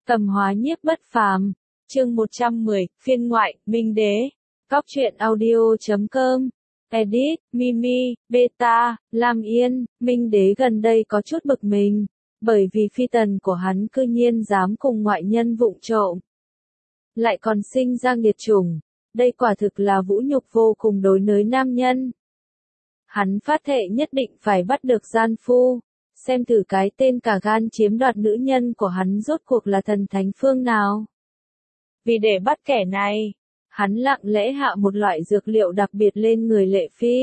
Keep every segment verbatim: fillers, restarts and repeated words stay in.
Tầm hóa nhiếp bất phàm, chương một trăm mười, phiên ngoại, Minh Đế. Cóc truyện audio chấm com. Edit, Mimi, Beta, Lam Yên. Minh Đế gần đây có chút bực mình, bởi vì phi tần của hắn cư nhiên dám cùng ngoại nhân vụng trộm. Lại còn sinh ra nghiệt chủng. Đây quả thực là vũ nhục vô cùng đối với nam nhân. Hắn phát thệ nhất định phải bắt được gian phu. Xem thử cái tên cả gan chiếm đoạt nữ nhân của hắn rốt cuộc là thần thánh phương nào. Vì để bắt kẻ này, hắn lặng lẽ hạ một loại dược liệu đặc biệt lên người Lệ Phi.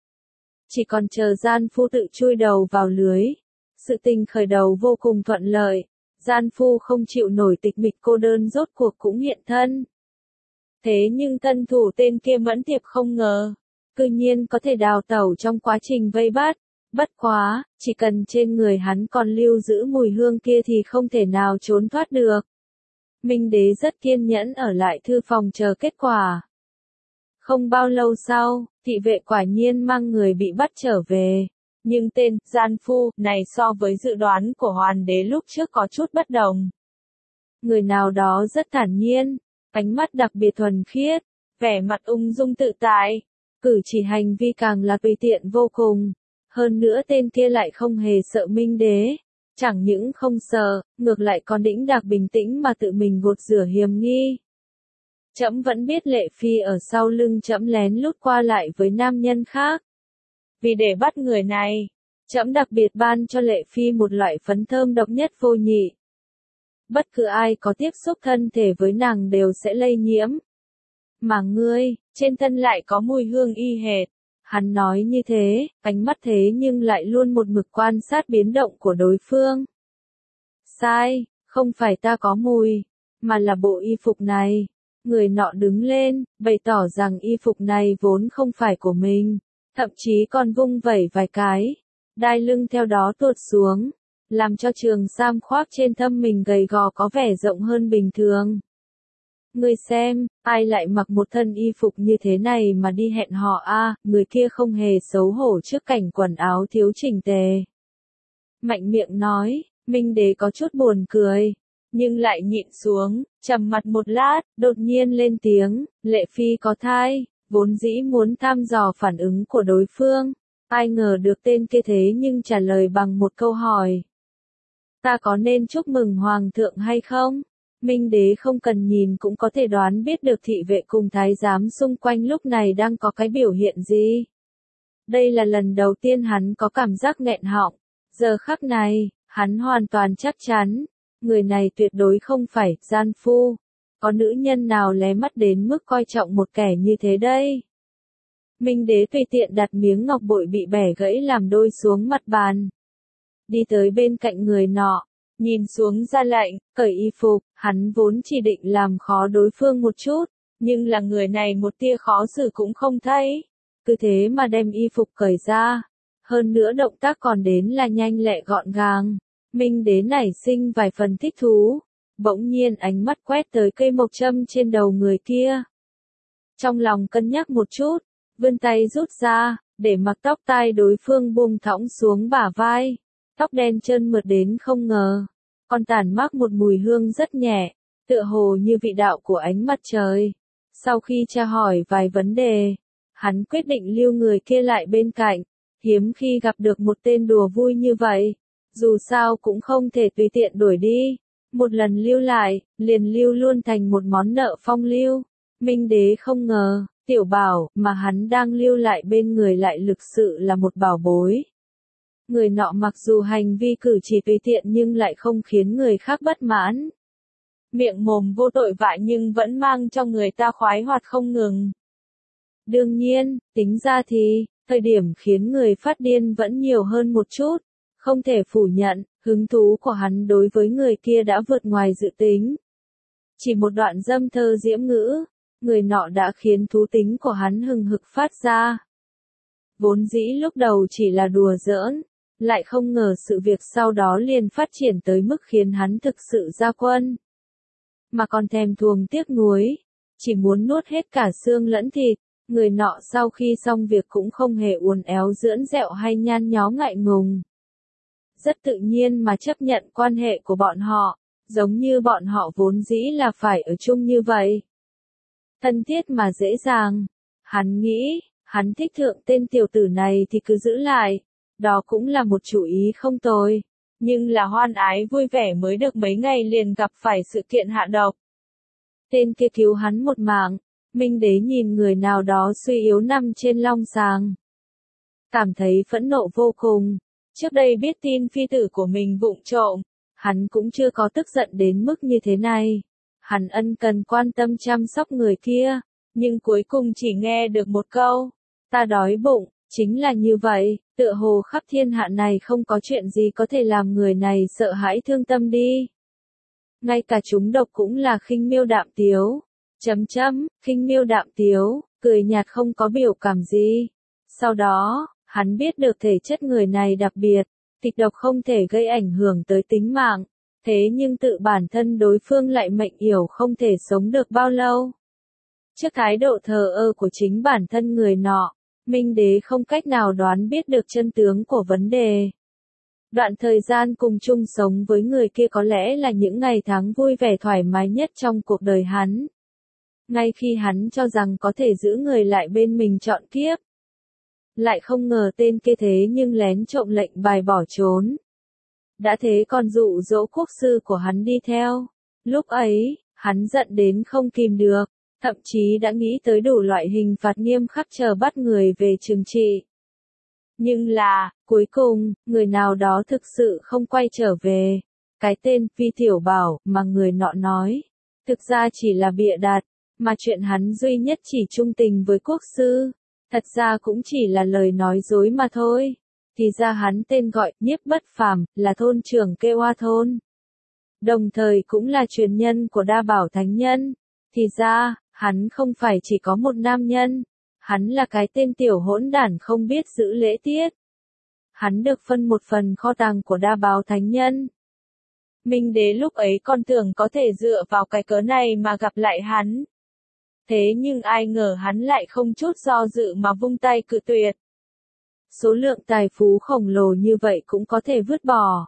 Chỉ còn chờ gian phu tự chui đầu vào lưới. Sự tình khởi đầu vô cùng thuận lợi. Gian phu không chịu nổi tịch mịch cô đơn rốt cuộc cũng hiện thân. Thế nhưng thân thủ tên kia mẫn tiệp không ngờ. Cư nhiên có thể đào tẩu trong quá trình vây bắt. Bất quá, chỉ cần trên người hắn còn lưu giữ mùi hương kia thì không thể nào trốn thoát được. Minh Đế rất kiên nhẫn ở lại thư phòng chờ kết quả. Không bao lâu sau, thị vệ quả nhiên mang người bị bắt trở về. Nhưng tên gian phu này so với dự đoán của Hoàng đế lúc trước có chút bất đồng. Người nào đó rất thản nhiên, ánh mắt đặc biệt thuần khiết, vẻ mặt ung dung tự tại, cử chỉ hành vi càng là tùy tiện vô cùng. Hơn nữa tên kia lại không hề sợ Minh Đế, chẳng những không sợ, ngược lại còn đĩnh đạc bình tĩnh mà tự mình gột rửa hiềm nghi. Trẫm vẫn biết Lệ Phi ở sau lưng trẫm lén lút qua lại với nam nhân khác. Vì để bắt người này, trẫm đặc biệt ban cho Lệ Phi một loại phấn thơm độc nhất vô nhị. Bất cứ ai có tiếp xúc thân thể với nàng đều sẽ lây nhiễm. Mà ngươi, trên thân lại có mùi hương y hệt. Hắn nói như thế, ánh mắt thế nhưng lại luôn một mực quan sát biến động của đối phương. Sai, không phải ta có mùi, mà là bộ y phục này. Người nọ đứng lên, bày tỏ rằng y phục này vốn không phải của mình, thậm chí còn vung vẩy vài cái. Đai lưng theo đó tuột xuống, làm cho trường sam khoác trên thâm mình gầy gò có vẻ rộng hơn bình thường. Ngươi xem, ai lại mặc một thân y phục như thế này mà đi hẹn hò a? À, người kia không hề xấu hổ trước cảnh quần áo thiếu chỉnh tề. Mạnh miệng nói, Minh Đế có chút buồn cười, nhưng lại nhịn xuống, trầm mặt một lát, đột nhiên lên tiếng, Lệ Phi có thai, vốn dĩ muốn thăm dò phản ứng của đối phương. Ai ngờ được tên kia thế nhưng trả lời bằng một câu hỏi. Ta có nên chúc mừng Hoàng thượng hay không? Minh Đế không cần nhìn cũng có thể đoán biết được thị vệ cùng thái giám xung quanh lúc này đang có cái biểu hiện gì. Đây là lần đầu tiên hắn có cảm giác nghẹn họng. Giờ khắc này, hắn hoàn toàn chắc chắn, người này tuyệt đối không phải gian phu. Có nữ nhân nào lé mắt đến mức coi trọng một kẻ như thế đây? Minh Đế tùy tiện đặt miếng ngọc bội bị bẻ gãy làm đôi xuống mặt bàn. Đi tới bên cạnh người nọ. Nhìn xuống ra lệnh, cởi y phục, hắn vốn chỉ định làm khó đối phương một chút, nhưng là người này một tia khó xử cũng không thấy. Cứ thế mà đem y phục cởi ra. Hơn nữa động tác còn đến là nhanh lẹ gọn gàng. Minh Đế nảy sinh vài phần thích thú. Bỗng nhiên ánh mắt quét tới cây mộc châm trên đầu người kia. Trong lòng cân nhắc một chút, vươn tay rút ra, để mặc tóc tai đối phương buông thõng xuống bả vai. Tóc đen trơn mượt đến không ngờ, còn tản mát một mùi hương rất nhẹ, tựa hồ như vị đạo của ánh mặt trời. Sau khi tra hỏi vài vấn đề, hắn quyết định lưu người kia lại bên cạnh, hiếm khi gặp được một tên đùa vui như vậy, dù sao cũng không thể tùy tiện đuổi đi. Một lần lưu lại, liền lưu luôn thành một món nợ phong lưu. Minh Đế không ngờ, tiểu bảo mà hắn đang lưu lại bên người lại thực sự là một bảo bối. Người nọ mặc dù hành vi cử chỉ tùy tiện nhưng lại không khiến người khác bất mãn. Miệng mồm vô tội vạ nhưng vẫn mang cho người ta khoái hoạt không ngừng. Đương nhiên, tính ra thì, thời điểm khiến người phát điên vẫn nhiều hơn một chút. Không thể phủ nhận, hứng thú của hắn đối với người kia đã vượt ngoài dự tính. Chỉ một đoạn dâm thơ diễm ngữ, người nọ đã khiến thú tính của hắn hừng hực phát ra. Vốn dĩ lúc đầu chỉ là đùa giỡn. Lại không ngờ sự việc sau đó liền phát triển tới mức khiến hắn thực sự ra quân. Mà còn thèm thuồng tiếc nuối, chỉ muốn nuốt hết cả xương lẫn thịt, người nọ sau khi xong việc cũng không hề uốn éo dưỡng dẹo hay nhan nhó ngại ngùng. Rất tự nhiên mà chấp nhận quan hệ của bọn họ, giống như bọn họ vốn dĩ là phải ở chung như vậy. Thân thiết mà dễ dàng. Hắn nghĩ, hắn thích thượng tên tiểu tử này thì cứ giữ lại. Đó cũng là một chủ ý không tồi. Nhưng là hoan ái vui vẻ mới được mấy ngày liền gặp phải sự kiện hạ độc. Tên kia cứu hắn một mạng. Minh Đế nhìn người nào đó suy yếu nằm trên long sàng. Cảm thấy phẫn nộ vô cùng. Trước đây biết tin phi tử của mình vụng trộm. Hắn cũng chưa có tức giận đến mức như thế này. Hắn ân cần quan tâm chăm sóc người kia. Nhưng cuối cùng chỉ nghe được một câu. Ta đói bụng. Chính là như vậy, tựa hồ khắp thiên hạ này không có chuyện gì có thể làm người này sợ hãi thương tâm đi. Ngay cả chúng độc cũng là khinh miêu đạm tiếu. Chấm chấm, khinh miêu đạm tiếu, cười nhạt không có biểu cảm gì. Sau đó, hắn biết được thể chất người này đặc biệt, kịch độc không thể gây ảnh hưởng tới tính mạng. Thế nhưng tự bản thân đối phương lại mệnh yểu không thể sống được bao lâu. Trước thái độ thờ ơ của chính bản thân người nọ, Minh Đế không cách nào đoán biết được chân tướng của vấn đề. Đoạn thời gian cùng chung sống với người kia có lẽ là những ngày tháng vui vẻ thoải mái nhất trong cuộc đời hắn. Ngay khi hắn cho rằng có thể giữ người lại bên mình trọn kiếp. Lại không ngờ tên kia thế nhưng lén trộm lệnh bài bỏ trốn. Đã thế còn dụ dỗ quốc sư của hắn đi theo. Lúc ấy, hắn giận đến không kìm được. Thậm chí đã nghĩ tới đủ loại hình phạt nghiêm khắc chờ bắt người về trừng trị. Nhưng là, cuối cùng, người nào đó thực sự không quay trở về. Cái tên Phi Tiểu Bảo mà người nọ nói, thực ra chỉ là bịa đặt, mà chuyện hắn duy nhất chỉ trung tình với quốc sư, thật ra cũng chỉ là lời nói dối mà thôi. Thì ra hắn tên gọi Nhiếp Bất Phàm, là thôn trưởng Kê Hoa thôn. Đồng thời cũng là truyền nhân của Đa Bảo Thánh Nhân. Thì ra, hắn không phải chỉ có một nam nhân, hắn là cái tên tiểu hỗn đản không biết giữ lễ tiết. Hắn được phân một phần kho tàng của Đa Bảo Thánh Nhân. Minh Đế lúc ấy còn tưởng có thể dựa vào cái cớ này mà gặp lại hắn. Thế nhưng ai ngờ hắn lại không chút do dự mà vung tay cự tuyệt. Số lượng tài phú khổng lồ như vậy cũng có thể vứt bỏ.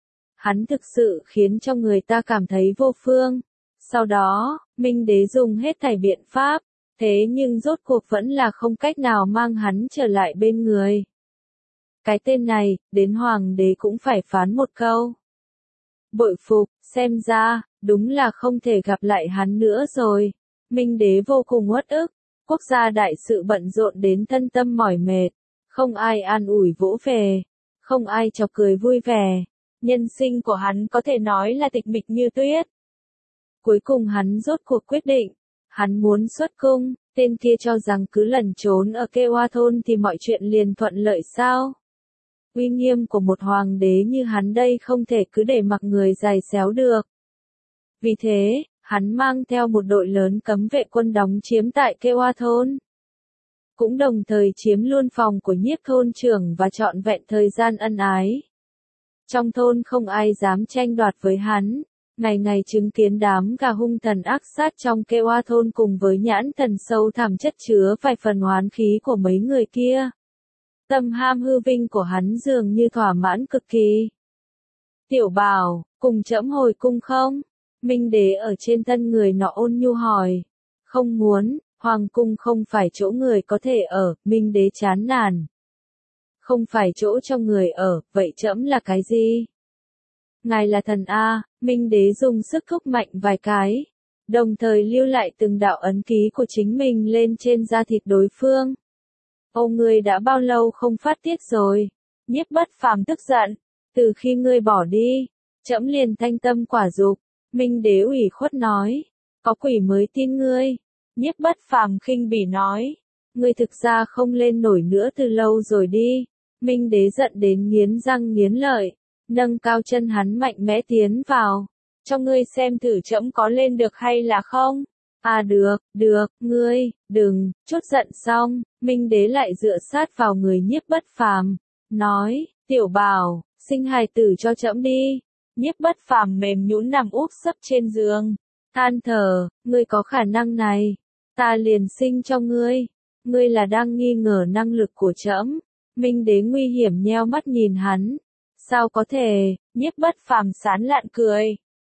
Hắn thực sự khiến cho người ta cảm thấy vô phương. Sau đó, Minh Đế dùng hết thảy biện pháp, thế nhưng rốt cuộc vẫn là không cách nào mang hắn trở lại bên người. Cái tên này, đến Hoàng đế cũng phải phán một câu. Bội phục, xem ra, đúng là không thể gặp lại hắn nữa rồi. Minh Đế vô cùng uất ức, quốc gia đại sự bận rộn đến thân tâm mỏi mệt, không ai an ủi vỗ về, không ai chọc cười vui vẻ. Nhân sinh của hắn có thể nói là tịch mịch như tuyết. Cuối cùng hắn rốt cuộc quyết định, hắn muốn xuất cung. Tên kia cho rằng cứ lẩn trốn ở Kê Hoa thôn thì mọi chuyện liền thuận lợi sao? Uy nghiêm của một hoàng đế như hắn đây không thể cứ để mặc người giày xéo được. Vì thế, hắn mang theo một đội lớn cấm vệ quân đóng chiếm tại Kê Hoa thôn. Cũng đồng thời chiếm luôn phòng của Nhiếp thôn trưởng và trọn vẹn thời gian ân ái. Trong thôn không ai dám tranh đoạt với hắn. Ngày ngày chứng kiến đám gà hung thần ác sát trong Kê Hoa thôn cùng với nhãn thần sâu thẳm chất chứa vài phần oán khí của mấy người kia. Tâm ham hư vinh của hắn dường như thỏa mãn cực kỳ. Tiểu Bảo, cùng trẫm hồi cung không? Minh Đế ở trên thân người nọ ôn nhu hỏi. Không muốn, hoàng cung không phải chỗ người có thể ở, Minh Đế chán nản. Không phải chỗ cho người ở, vậy trẫm là cái gì? Ngài là thần A, Minh Đế dùng sức thúc mạnh vài cái, đồng thời lưu lại từng đạo ấn ký của chính mình lên trên da thịt đối phương. Ô ngươi đã bao lâu không phát tiết rồi? Nhiếp Bất Phàm tức giận, từ khi ngươi bỏ đi, trẫm liền thanh tâm quả dục. Minh Đế ủy khuất nói, có quỷ mới tin ngươi. Nhiếp Bất Phàm khinh bỉ nói, ngươi thực ra không lên nổi nữa từ lâu rồi đi. Minh Đế giận đến nghiến răng nghiến lợi, nâng cao chân hắn mạnh mẽ tiến vào. Cho ngươi xem thử trẫm có lên được hay là không? À được, được, ngươi, đừng, chút giận xong, Minh Đế lại dựa sát vào người Nhiếp Bất Phàm, nói, Tiểu Bảo, sinh hài tử cho trẫm đi. Nhiếp Bất Phàm mềm nhũn nằm úp sấp trên giường, than thở, ngươi có khả năng này, ta liền sinh cho ngươi. Ngươi là đang nghi ngờ năng lực của trẫm. Minh Đế nguy hiểm nheo mắt nhìn hắn. Sao có thể? Nhiếp Bất Phàm sán lạn cười.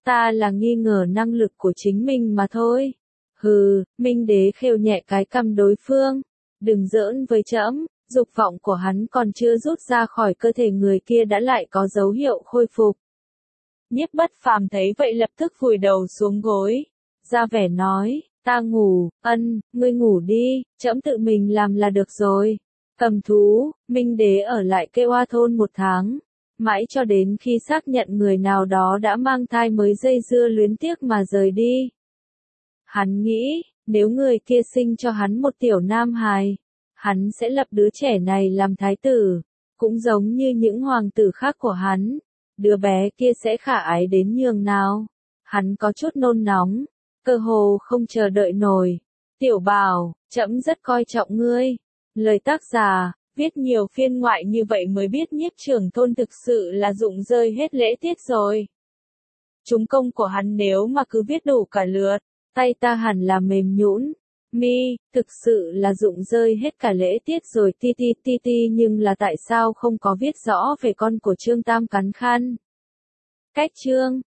ta là nghi ngờ năng lực của chính mình mà thôi. Hừ, Minh Đế khêu nhẹ cái cằm đối phương. Đừng giỡn với trẫm, dục vọng của hắn còn chưa rút ra khỏi cơ thể người kia đã lại có dấu hiệu khôi phục. Nhiếp Bất Phàm thấy vậy lập tức vùi đầu xuống gối, ra vẻ nói, ta ngủ, ân, ngươi ngủ đi, trẫm tự mình làm là được rồi. Cầm thú, Minh Đế ở lại Kê Hoa thôn một tháng, mãi cho đến khi xác nhận người nào đó đã mang thai mới dây dưa luyến tiếc mà rời đi. Hắn nghĩ, nếu người kia sinh cho hắn một tiểu nam hài, hắn sẽ lập đứa trẻ này làm thái tử, cũng giống như những hoàng tử khác của hắn. Đứa bé kia sẽ khả ái đến nhường nào. Hắn có chút nôn nóng, cơ hồ không chờ đợi nổi. Tiểu Bảo, trẫm rất coi trọng ngươi. Lời tác giả, viết nhiều phiên ngoại như vậy mới biết Nhiếp Trưởng Thôn thực sự là dụng rơi hết lễ tiết rồi. Chúng công của hắn nếu mà cứ viết đủ cả lượt, tay ta hẳn là mềm nhũn. Mi, thực sự là dụng rơi hết cả lễ tiết rồi ti ti ti ti nhưng là tại sao không có viết rõ về con của Trương Tam Cắn Khăn? Cách chương